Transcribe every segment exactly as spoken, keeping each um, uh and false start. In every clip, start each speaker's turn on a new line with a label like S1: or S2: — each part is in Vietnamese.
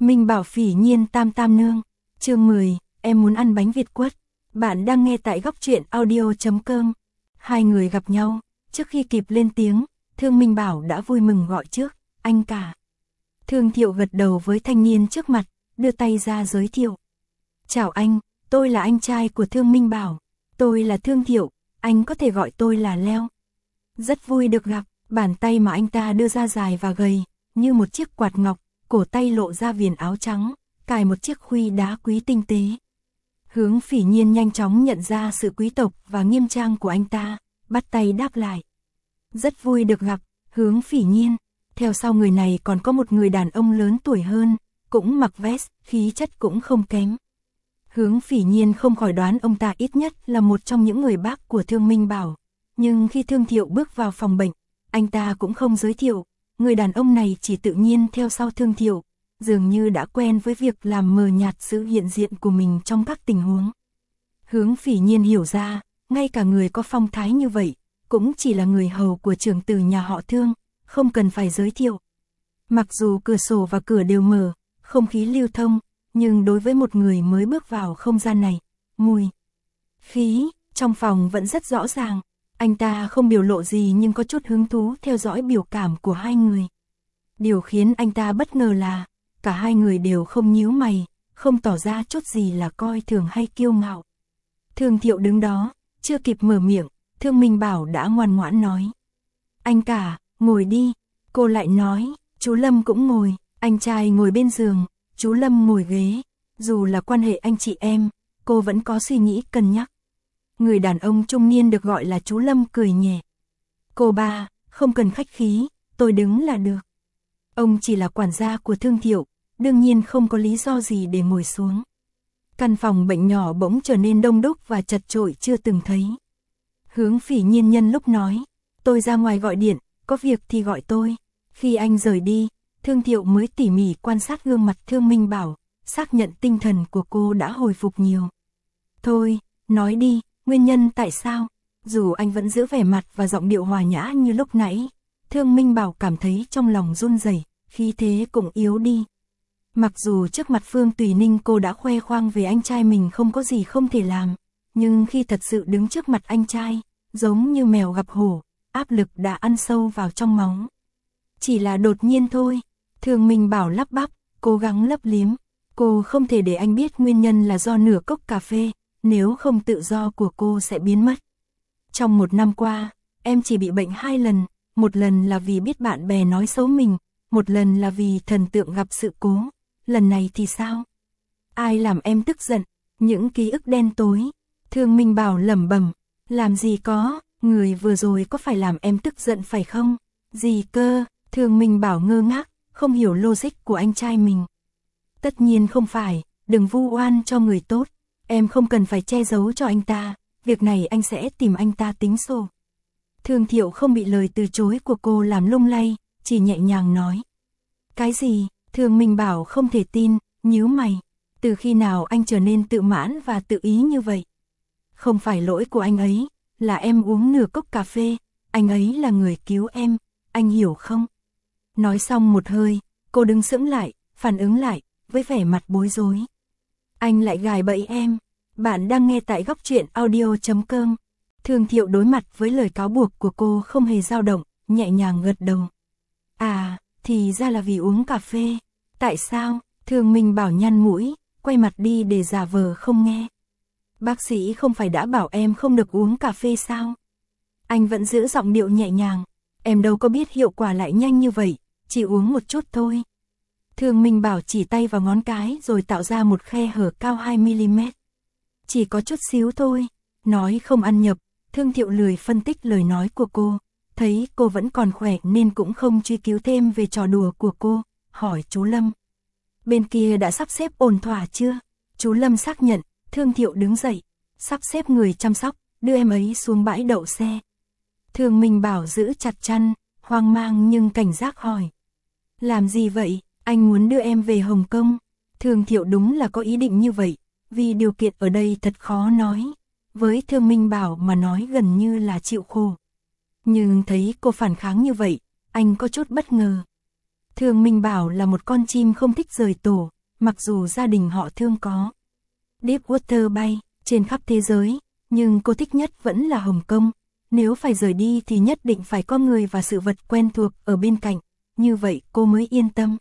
S1: Minh Bảo Phỉ Nhiên Tam Tam Nương, chương mười, em muốn ăn bánh Việt quất. Bạn đang nghe tại góc truyện audio chấm com. Hai người gặp nhau, trước khi kịp lên tiếng, Thương Minh Bảo đã vui mừng gọi trước, anh cả. Thương Thiệu gật đầu với thanh niên trước mặt, đưa tay ra giới thiệu. Chào anh, tôi là anh trai của Thương Minh Bảo, tôi là Thương Thiệu, anh có thể gọi tôi là Leo. Rất vui được gặp, bàn tay mà anh ta đưa ra dài và gầy, như một chiếc quạt ngọc, cổ tay lộ ra viền áo trắng, cài một chiếc khuy đá quý tinh tế. Hướng Phỉ Nhiên nhanh chóng nhận ra sự quý tộc và nghiêm trang của anh ta, bắt tay đáp lại. Rất vui được gặp, Hướng Phỉ Nhiên. Theo sau người này còn có một người đàn ông lớn tuổi hơn, cũng mặc vest, khí chất cũng không kém. Hướng Phỉ Nhiên không khỏi đoán ông ta ít nhất là một trong những người bác của Thương Minh Bảo. Nhưng khi Thương Thiệu bước vào phòng bệnh, anh ta cũng không giới thiệu, người đàn ông này chỉ tự nhiên theo sau Thương Thiệu, dường như đã quen với việc làm mờ nhạt sự hiện diện của mình trong các tình huống. Hướng Phỉ Nhiên hiểu ra, ngay cả người có phong thái như vậy, cũng chỉ là người hầu của trưởng tử nhà họ Thương, không cần phải giới thiệu. Mặc dù cửa sổ và cửa đều mở, không khí lưu thông, nhưng đối với một người mới bước vào không gian này, mùi khí trong phòng vẫn rất rõ ràng. Anh ta không biểu lộ gì nhưng có chút hứng thú theo dõi biểu cảm của hai người. Điều khiến anh ta bất ngờ là, cả hai người đều không nhíu mày, không tỏ ra chút gì là coi thường hay kiêu ngạo. Thương Thiệu đứng đó, chưa kịp mở miệng, Thương Minh Bảo đã ngoan ngoãn nói. Anh cả, ngồi đi. Cô lại nói, chú Lâm cũng ngồi, anh trai ngồi bên giường, chú Lâm ngồi ghế. Dù là quan hệ anh chị em, cô vẫn có suy nghĩ cân nhắc. Người đàn ông trung niên được gọi là chú Lâm cười nhẹ. Cô ba, không cần khách khí, tôi đứng là được. Ông chỉ là quản gia của Thương Thiệu, đương nhiên không có lý do gì để ngồi xuống. Căn phòng bệnh nhỏ bỗng trở nên đông đúc và chật chội chưa từng thấy. Hướng Phỉ Nhiên nhân lúc nói, tôi ra ngoài gọi điện, có việc thì gọi tôi. Khi anh rời đi, Thương Thiệu mới tỉ mỉ quan sát gương mặt Thương Minh Bảo, xác nhận tinh thần của cô đã hồi phục nhiều. Thôi, nói đi, nguyên nhân tại sao? Dù anh vẫn giữ vẻ mặt và giọng điệu hòa nhã như lúc nãy, Thương Minh Bảo cảm thấy trong lòng run rẩy, khí thế cũng yếu đi. Mặc dù trước mặt Phương Tùy Ninh cô đã khoe khoang về anh trai mình không có gì không thể làm, nhưng khi thật sự đứng trước mặt anh trai, giống như mèo gặp hổ, áp lực đã ăn sâu vào trong máu. Chỉ là đột nhiên thôi, Thương Minh Bảo lắp bắp, cố gắng lấp liếm. Cô không thể để anh biết nguyên nhân là do nửa cốc cà phê, nếu không tự do của cô sẽ biến mất. Trong một năm qua, em chỉ bị bệnh hai lần, một lần là vì biết bạn bè nói xấu mình, một lần là vì thần tượng gặp sự cố. Lần này thì sao? Ai làm em tức giận? Những ký ức đen tối. Thương Minh Bảo lẩm bẩm, làm gì có, người vừa rồi có phải làm em tức giận phải không? Gì cơ? Thương Minh Bảo ngơ ngác, không hiểu logic của anh trai mình. Tất nhiên không phải, đừng vu oan cho người tốt, em không cần phải che giấu cho anh ta, việc này anh sẽ tìm anh ta tính sổ. Thương Thiệu không bị lời từ chối của cô làm lung lay, chỉ nhẹ nhàng nói. Cái gì? Thương Minh Bảo không thể tin, nhíu mày, từ khi nào anh trở nên tự mãn và tự ý như vậy? Không phải lỗi của anh ấy, là em uống nửa cốc cà phê, anh ấy là người cứu em, anh hiểu không? Nói xong một hơi, cô đứng sững lại, phản ứng lại, với vẻ mặt bối rối. Anh lại gài bẫy em. Bạn đang nghe tại góc truyện audio chấm com. Thương Thiệu đối mặt với lời cáo buộc của cô không hề dao động, nhẹ nhàng gật đầu. À, thì ra là vì uống cà phê. Tại sao? Thương Minh Bảo nhăn mũi, quay mặt đi để giả vờ không nghe. Bác sĩ không phải đã bảo em không được uống cà phê sao? Anh vẫn giữ giọng điệu nhẹ nhàng. Em đâu có biết hiệu quả lại nhanh như vậy, chỉ uống một chút thôi. Thương Minh Bảo chỉ tay vào ngón cái rồi tạo ra một khe hở cao hai mi li mét. Chỉ có chút xíu thôi, nói không ăn nhập, Thương Thiệu lười phân tích lời nói của cô, thấy cô vẫn còn khỏe nên cũng không truy cứu thêm về trò đùa của cô, hỏi chú Lâm. Bên kia đã sắp xếp ổn thỏa chưa? Chú Lâm xác nhận, Thương Thiệu đứng dậy, sắp xếp người chăm sóc, đưa em ấy xuống bãi đậu xe. Thương Minh Bảo giữ chặt chăn, hoang mang nhưng cảnh giác hỏi. Làm gì vậy? Anh muốn đưa em về Hồng Kông. Thương Thiệu đúng là có ý định như vậy, vì điều kiện ở đây thật khó nói. Với Thương Minh Bảo mà nói gần như là chịu khổ. Nhưng thấy cô phản kháng như vậy, anh có chút bất ngờ. Thương Minh Bảo là một con chim không thích rời tổ, mặc dù gia đình họ Thương có Deepwater bay trên khắp thế giới, nhưng cô thích nhất vẫn là Hồng Kông. Nếu phải rời đi thì nhất định phải có người và sự vật quen thuộc ở bên cạnh, như vậy cô mới yên tâm.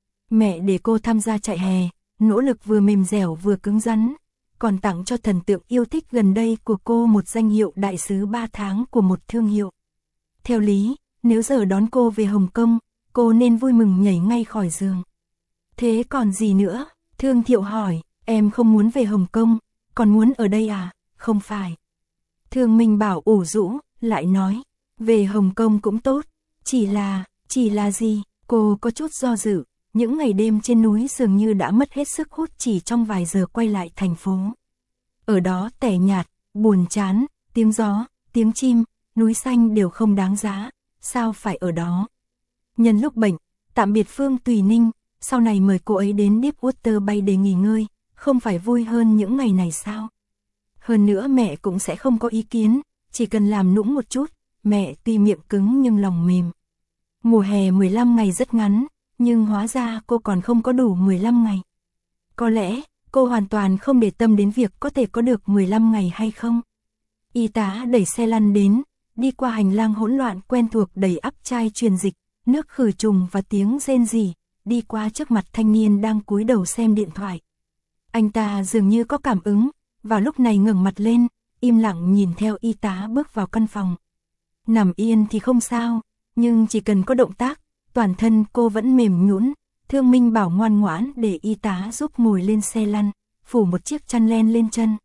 S1: Mẹ để cô tham gia chạy hè, nỗ lực vừa mềm dẻo vừa cứng rắn, còn tặng cho thần tượng yêu thích gần đây của cô một danh hiệu đại sứ ba tháng của một thương hiệu. Theo lý, nếu giờ đón cô về Hồng Kông, cô nên vui mừng nhảy ngay khỏi giường. Thế còn gì nữa? Thương Thiệu hỏi, em không muốn về Hồng Kông, còn muốn ở đây à? Không phải. Thương Minh Bảo ủ rũ, lại nói, về Hồng Kông cũng tốt, chỉ là, chỉ là gì? Cô có chút do dự, những ngày đêm trên núi dường như đã mất hết sức hút chỉ trong vài giờ quay lại thành phố. Ở đó tẻ nhạt, buồn chán, tiếng gió, tiếng chim, núi xanh đều không đáng giá, sao phải ở đó? Nhân lúc bệnh, tạm biệt Phương Tùy Ninh, sau này mời cô ấy đến Deepwater bay để nghỉ ngơi, không phải vui hơn những ngày này sao? Hơn nữa mẹ cũng sẽ không có ý kiến, chỉ cần làm nũng một chút, mẹ tuy miệng cứng nhưng lòng mềm. Mùa hè mười lăm ngày rất ngắn, nhưng hóa ra cô còn không có đủ mười lăm ngày. Có lẽ, cô hoàn toàn không để tâm đến việc có thể có được mười lăm ngày hay không. Y tá đẩy xe lăn đến, đi qua hành lang hỗn loạn quen thuộc đầy ắp chai truyền dịch, nước khử trùng và tiếng rên rỉ, đi qua trước mặt thanh niên đang cúi đầu xem điện thoại. Anh ta dường như có cảm ứng, vào lúc này ngẩng mặt lên, im lặng nhìn theo y tá bước vào căn phòng. Nằm yên thì không sao, nhưng chỉ cần có động tác, toàn thân cô vẫn mềm nhũn. Thương Minh Bảo ngoan ngoãn để y tá giúp ngồi lên xe lăn, phủ một chiếc chăn len lên chân.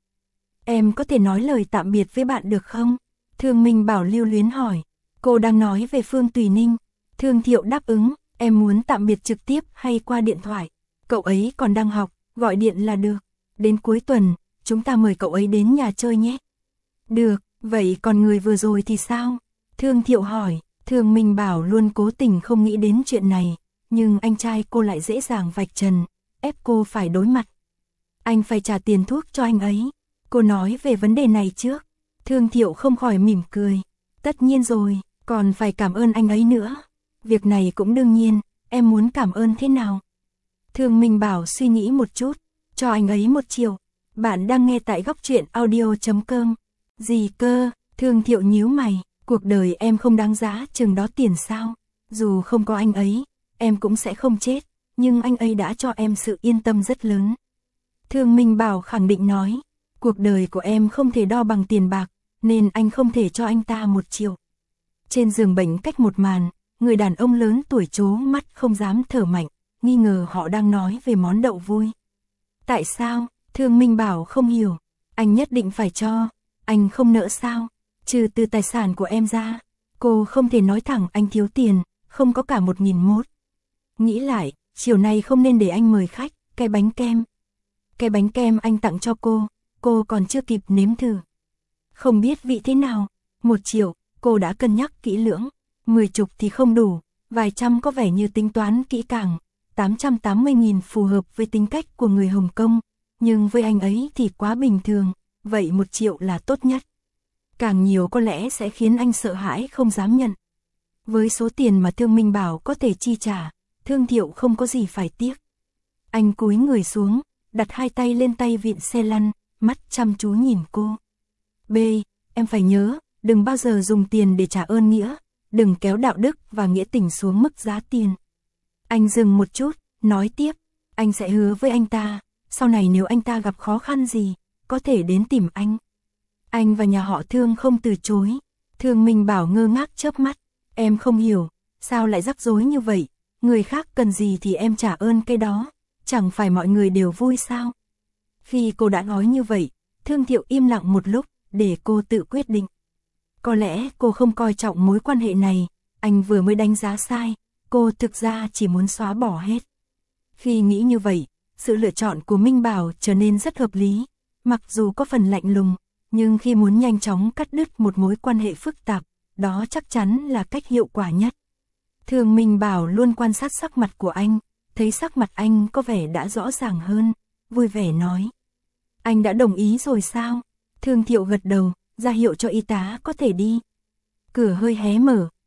S1: Em có thể nói lời tạm biệt với bạn được không? Thương Minh Bảo lưu luyến hỏi. Cô đang nói về Phương Tùy Ninh. Thương Thiệu đáp ứng, em muốn tạm biệt trực tiếp hay qua điện thoại? Cậu ấy còn đang học, gọi điện là được. Đến cuối tuần, chúng ta mời cậu ấy đến nhà chơi nhé. Được, vậy còn người vừa rồi thì sao? Thương Thiệu hỏi. Thương Minh Bảo luôn cố tình không nghĩ đến chuyện này, nhưng anh trai cô lại dễ dàng vạch trần, ép cô phải đối mặt. Anh phải trả tiền thuốc cho anh ấy. Cô nói về vấn đề này trước. Thương Thiệu không khỏi mỉm cười. Tất nhiên rồi, còn phải cảm ơn anh ấy nữa. Việc này cũng đương nhiên, em muốn cảm ơn thế nào? Thương Minh Bảo suy nghĩ một chút, cho anh ấy một triệu. Bạn đang nghe tại góc truyện audio chấm com. Gì cơ? Thương Thiệu nhíu mày. Cuộc đời em không đáng giá chừng đó tiền sao? Dù không có anh ấy, em cũng sẽ không chết, nhưng anh ấy đã cho em sự yên tâm rất lớn. Thương Minh Bảo khẳng định nói, cuộc đời của em không thể đo bằng tiền bạc, nên anh không thể cho anh ta một triệu. Trên giường bệnh cách một màn, người đàn ông lớn tuổi trố mắt không dám thở mạnh, nghi ngờ họ đang nói về món đậu vui. Tại sao? Thương Minh Bảo không hiểu. Anh nhất định phải cho, anh không nỡ sao? Trừ từ tài sản của em ra, cô không thể nói thẳng anh thiếu tiền, không có cả một nghìn mốt. Nghĩ lại, chiều nay không nên để anh mời khách, cái bánh kem. Cái bánh kem anh tặng cho cô, cô còn chưa kịp nếm thử. Không biết vị thế nào, một triệu, cô đã cân nhắc kỹ lưỡng, mười chục thì không đủ, vài trăm có vẻ như tính toán kỹ càng, tám trăm tám mươi nghìn phù hợp với tính cách của người Hồng Kông, nhưng với anh ấy thì quá bình thường, vậy một triệu là tốt nhất. Càng nhiều có lẽ sẽ khiến anh sợ hãi không dám nhận. Với số tiền mà Thương Minh Bảo có thể chi trả, Thương Thiệu không có gì phải tiếc. Anh cúi người xuống, đặt hai tay lên tay vịn xe lăn, mắt chăm chú nhìn cô. B, em phải nhớ, đừng bao giờ dùng tiền để trả ơn nghĩa, đừng kéo đạo đức và nghĩa tình xuống mức giá tiền. Anh dừng một chút, nói tiếp, anh sẽ hứa với anh ta, sau này nếu anh ta gặp khó khăn gì, có thể đến tìm anh. Anh và nhà họ Thương không từ chối. Thương Minh Bảo ngơ ngác chớp mắt. Em không hiểu, sao lại rắc rối như vậy? Người khác cần gì thì em trả ơn cái đó, chẳng phải mọi người đều vui sao? Khi cô đã nói như vậy, Thương Thiệu im lặng một lúc, để cô tự quyết định. Có lẽ cô không coi trọng mối quan hệ này, anh vừa mới đánh giá sai, cô thực ra chỉ muốn xóa bỏ hết. Khi nghĩ như vậy, sự lựa chọn của Minh Bảo trở nên rất hợp lý, mặc dù có phần lạnh lùng. Nhưng khi muốn nhanh chóng cắt đứt một mối quan hệ phức tạp, đó chắc chắn là cách hiệu quả nhất. Thương Minh Bảo luôn quan sát sắc mặt của anh, thấy sắc mặt anh có vẻ đã rõ ràng hơn, vui vẻ nói. Anh đã đồng ý rồi sao? Thương Thiệu gật đầu, ra hiệu cho y tá có thể đi. Cửa hơi hé mở,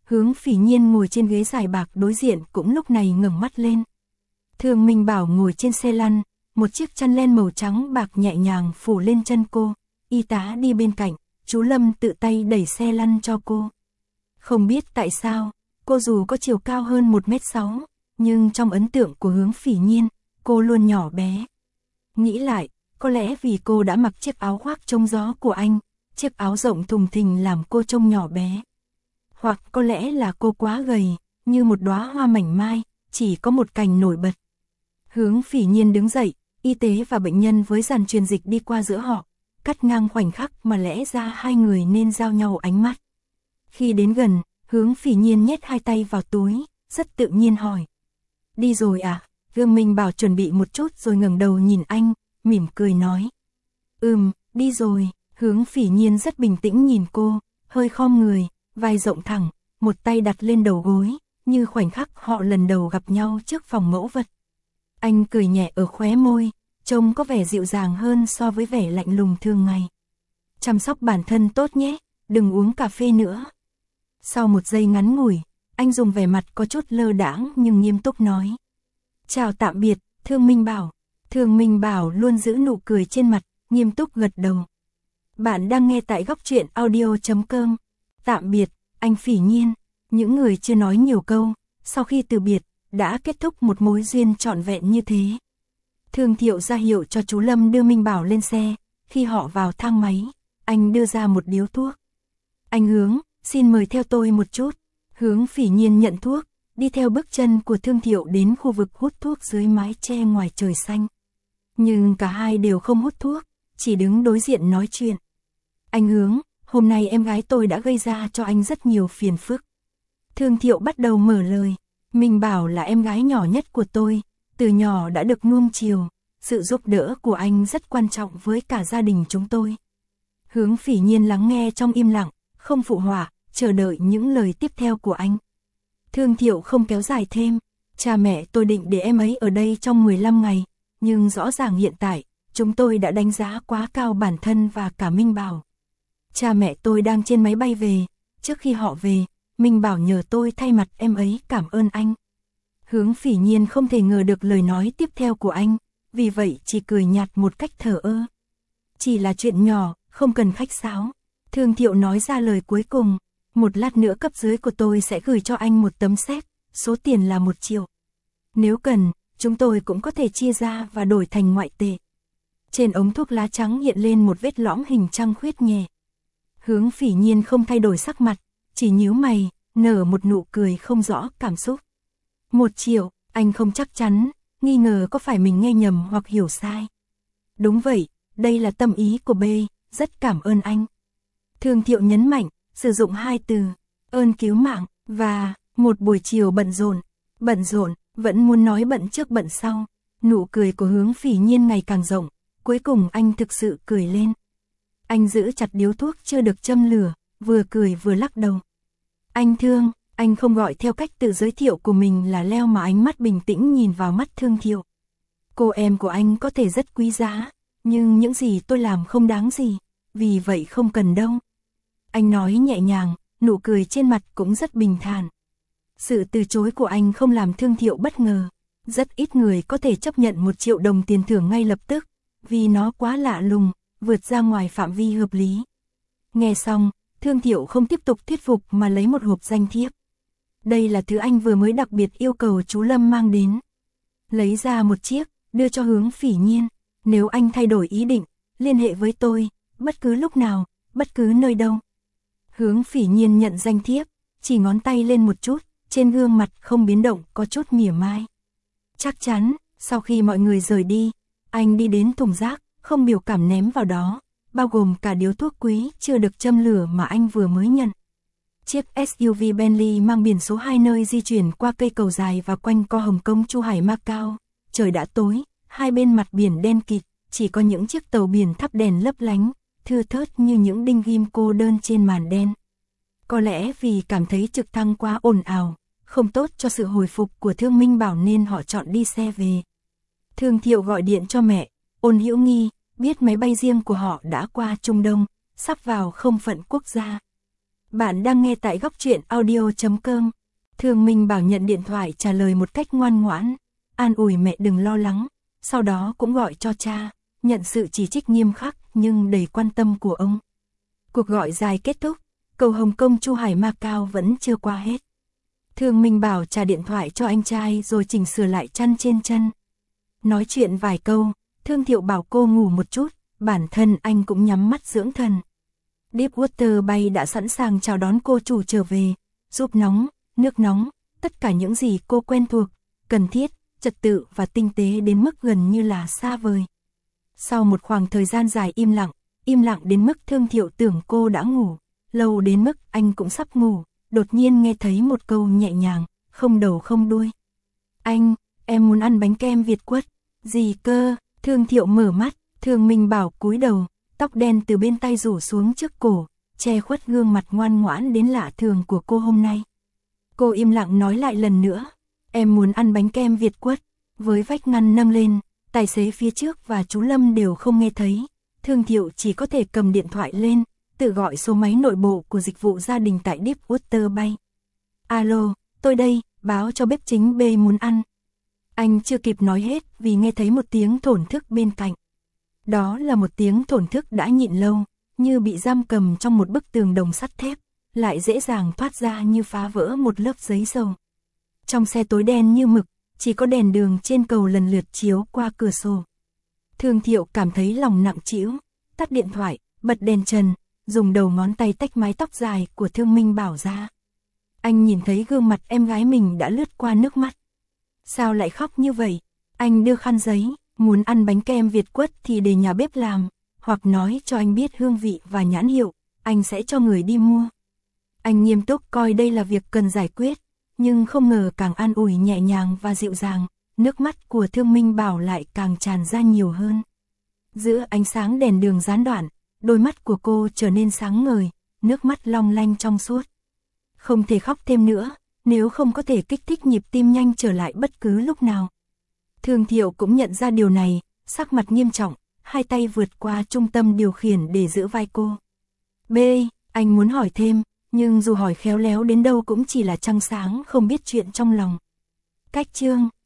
S1: Hướng Phỉ Nhiên ngồi trên ghế dài bạc đối diện cũng lúc này ngẩng mắt lên. Thương Minh Bảo ngồi trên xe lăn, một chiếc chăn len màu trắng bạc nhẹ nhàng phủ lên chân cô, y tá đi bên cạnh, chú Lâm tự tay đẩy xe lăn cho cô. Không biết tại sao, cô dù có chiều cao hơn một mét sáu, nhưng trong ấn tượng của Hướng Phỉ Nhiên, cô luôn nhỏ bé. Nghĩ lại, có lẽ vì cô đã mặc chiếc áo khoác chống gió của anh, chiếc áo rộng thùng thình làm cô trông nhỏ bé. Hoặc có lẽ là cô quá gầy, như một đóa hoa mảnh mai, chỉ có một cành nổi bật. Hướng Phỉ Nhiên đứng dậy, y tế và bệnh nhân với dàn truyền dịch đi qua giữa họ, cắt ngang khoảnh khắc mà lẽ ra hai người nên giao nhau ánh mắt. Khi đến gần, Hướng Phỉ Nhiên nhét hai tay vào túi, rất tự nhiên hỏi. Đi rồi à? Thương Minh Bảo chuẩn bị một chút rồi ngẩng đầu nhìn anh, mỉm cười nói. Ừm, đi rồi. Hướng Phỉ Nhiên rất bình tĩnh nhìn cô, hơi khom người, vai rộng thẳng, một tay đặt lên đầu gối, như khoảnh khắc họ lần đầu gặp nhau trước phòng mẫu vật. Anh cười nhẹ ở khóe môi, trông có vẻ dịu dàng hơn so với vẻ lạnh lùng thường ngày. Chăm sóc bản thân tốt nhé, đừng uống cà phê nữa. Sau một giây ngắn ngủi, anh dùng vẻ mặt có chút lơ đãng nhưng nghiêm túc nói. Chào tạm biệt, Thương Minh Bảo. Thương Minh Bảo luôn giữ nụ cười trên mặt, nghiêm túc gật đầu. Bạn đang nghe tại góc truyện audio chấm com. Tạm biệt, anh Phỉ Nhiên. Những người chưa nói nhiều câu, sau khi từ biệt, đã kết thúc một mối duyên trọn vẹn như thế. Thương Thiệu ra hiệu cho chú Lâm đưa Minh Bảo lên xe, khi họ vào thang máy, anh đưa ra một điếu thuốc. Anh Hướng, xin mời theo tôi một chút. Hướng Phỉ Nhiên nhận thuốc, đi theo bước chân của Thương Thiệu đến khu vực hút thuốc dưới mái che ngoài trời xanh. Nhưng cả hai đều không hút thuốc, chỉ đứng đối diện nói chuyện. Anh Hướng, hôm nay em gái tôi đã gây ra cho anh rất nhiều phiền phức. Thương Thiệu bắt đầu mở lời. Minh Bảo là em gái nhỏ nhất của tôi, từ nhỏ đã được nuông chiều, sự giúp đỡ của anh rất quan trọng với cả gia đình chúng tôi. Hướng Phỉ Nhiên lắng nghe trong im lặng, không phụ họa, chờ đợi những lời tiếp theo của anh. Thương Thiệu không kéo dài thêm, cha mẹ tôi định để em ấy ở đây trong mười lăm ngày, nhưng rõ ràng hiện tại, chúng tôi đã đánh giá quá cao bản thân và cả Minh Bảo. Cha mẹ tôi đang trên máy bay về, trước khi họ về, Minh Bảo nhờ tôi thay mặt em ấy cảm ơn anh. Hướng Phỉ Nhiên không thể ngờ được lời nói tiếp theo của anh, vì vậy chỉ cười nhạt một cách thờ ơ. Chỉ là chuyện nhỏ, không cần khách sáo. Thương Thiệu nói ra lời cuối cùng, một lát nữa cấp dưới của tôi sẽ gửi cho anh một tấm séc, số tiền là một triệu. Nếu cần, chúng tôi cũng có thể chia ra và đổi thành ngoại tệ. Trên ống thuốc lá trắng hiện lên một vết lõm hình trăng khuyết nhẹ. Hướng Phỉ Nhiên không thay đổi sắc mặt, chỉ nhíu mày, nở một nụ cười không rõ cảm xúc. Một triệu, anh không chắc chắn, nghi ngờ có phải mình nghe nhầm hoặc hiểu sai. Đúng vậy, đây là tâm ý của B, rất cảm ơn anh. Thương Thiệu nhấn mạnh, sử dụng hai từ, ơn cứu mạng, và, một buổi chiều bận rộn. Bận rộn, vẫn muốn nói bận trước bận sau. Nụ cười của Hướng Phỉ Nhiên ngày càng rộng, cuối cùng anh thực sự cười lên. Anh giữ chặt điếu thuốc chưa được châm lửa, vừa cười vừa lắc đầu. Anh Thương, anh không gọi theo cách tự giới thiệu của mình là Leo mà ánh mắt bình tĩnh nhìn vào mắt Thương Thiệu. Cô em của anh có thể rất quý giá, nhưng những gì tôi làm không đáng gì, vì vậy không cần đâu. Anh nói nhẹ nhàng, nụ cười trên mặt cũng rất bình thản. Sự từ chối của anh không làm Thương Thiệu bất ngờ. Rất ít người có thể chấp nhận một triệu đồng tiền thưởng ngay lập tức, vì nó quá lạ lùng, vượt ra ngoài phạm vi hợp lý. Nghe xong, Thương Thiệu không tiếp tục thuyết phục mà lấy một hộp danh thiếp. Đây là thứ anh vừa mới đặc biệt yêu cầu chú Lâm mang đến. Lấy ra một chiếc, đưa cho Hướng Phỉ Nhiên. Nếu anh thay đổi ý định, liên hệ với tôi, bất cứ lúc nào, bất cứ nơi đâu. Hướng Phỉ Nhiên nhận danh thiếp, chỉ ngón tay lên một chút, trên gương mặt không biến động, có chút mỉa mai. Chắc chắn, sau khi mọi người rời đi, anh đi đến thùng rác, không biểu cảm ném vào đó, bao gồm cả điếu thuốc quý chưa được châm lửa mà anh vừa mới nhận. Chiếc ét u vê Bentley mang biển số hai nơi di chuyển qua cây cầu dài và quanh co Hồng Kông Chu Hải Macau. Trời đã tối, hai bên mặt biển đen kịt, chỉ có những chiếc tàu biển thắp đèn lấp lánh, thưa thớt như những đinh ghim cô đơn trên màn đen. Có lẽ vì cảm thấy trực thăng quá ồn ào, không tốt cho sự hồi phục của Thương Minh Bảo nên họ chọn đi xe về. Thương Thiệu gọi điện cho mẹ, Ôn Hữu Nghi, biết máy bay riêng của họ đã qua Trung Đông, sắp vào không phận quốc gia. Bạn đang nghe tại góc truyện audio chấm com. Thương Minh Bảo nhận điện thoại trả lời một cách ngoan ngoãn, an ủi mẹ đừng lo lắng, sau đó cũng gọi cho cha, nhận sự chỉ trích nghiêm khắc nhưng đầy quan tâm của ông. Cuộc gọi dài kết thúc, cầu Hồng Kông Chu Hải Macau vẫn chưa qua hết. Thương Minh Bảo trả điện thoại cho anh trai rồi chỉnh sửa lại chăn trên chân. Nói chuyện vài câu, Thương Thiệu bảo cô ngủ một chút, bản thân anh cũng nhắm mắt dưỡng thần. Deepwater Bay đã sẵn sàng chào đón cô chủ trở về, súp nóng, nước nóng, tất cả những gì cô quen thuộc, cần thiết, trật tự và tinh tế đến mức gần như là xa vời. Sau một khoảng thời gian dài im lặng, im lặng đến mức Thương Thiệu tưởng cô đã ngủ, lâu đến mức anh cũng sắp ngủ, đột nhiên nghe thấy một câu nhẹ nhàng, không đầu không đuôi. Anh, em muốn ăn bánh kem Việt Quất. Gì cơ? Thương Thiệu mở mắt, Thương Minh Bảo cúi đầu, tóc đen từ bên tai rủ xuống trước cổ, che khuất gương mặt ngoan ngoãn đến lạ thường của cô hôm nay. Cô im lặng nói lại lần nữa, em muốn ăn bánh kem Việt Quất. Với vách ngăn nâng lên, tài xế phía trước và chú Lâm đều không nghe thấy. Thương Thiệu chỉ có thể cầm điện thoại lên, tự gọi số máy nội bộ của dịch vụ gia đình tại Deepwater Bay. Alo, tôi đây, báo cho bếp chính B muốn ăn. Anh chưa kịp nói hết vì nghe thấy một tiếng thổn thức bên cạnh. Đó là một tiếng thổn thức đã nhịn lâu, như bị giam cầm trong một bức tường đồng sắt thép, lại dễ dàng thoát ra như phá vỡ một lớp giấy dầu. Trong xe tối đen như mực, chỉ có đèn đường trên cầu lần lượt chiếu qua cửa sổ. Thương Thiệu cảm thấy lòng nặng trĩu, tắt điện thoại, bật đèn trần, dùng đầu ngón tay tách mái tóc dài của Thương Minh Bảo ra. Anh nhìn thấy gương mặt em gái mình đã lướt qua nước mắt. Sao lại khóc như vậy? Anh đưa khăn giấy, muốn ăn bánh kem Việt Quất thì để nhà bếp làm, hoặc nói cho anh biết hương vị và nhãn hiệu, anh sẽ cho người đi mua. Anh nghiêm túc coi đây là việc cần giải quyết, nhưng không ngờ càng an ủi nhẹ nhàng và dịu dàng, nước mắt của Thương Minh Bảo lại càng tràn ra nhiều hơn. Giữa ánh sáng đèn đường gián đoạn, đôi mắt của cô trở nên sáng ngời, nước mắt long lanh trong suốt. Không thể khóc thêm nữa, nếu không có thể kích thích nhịp tim nhanh trở lại bất cứ lúc nào. Thương Thiệu cũng nhận ra điều này, sắc mặt nghiêm trọng, hai tay vượt qua trung tâm điều khiển để giữ vai cô. B, anh muốn hỏi thêm, nhưng dù hỏi khéo léo đến đâu cũng chỉ là trăng sáng không biết chuyện trong lòng. Cách chương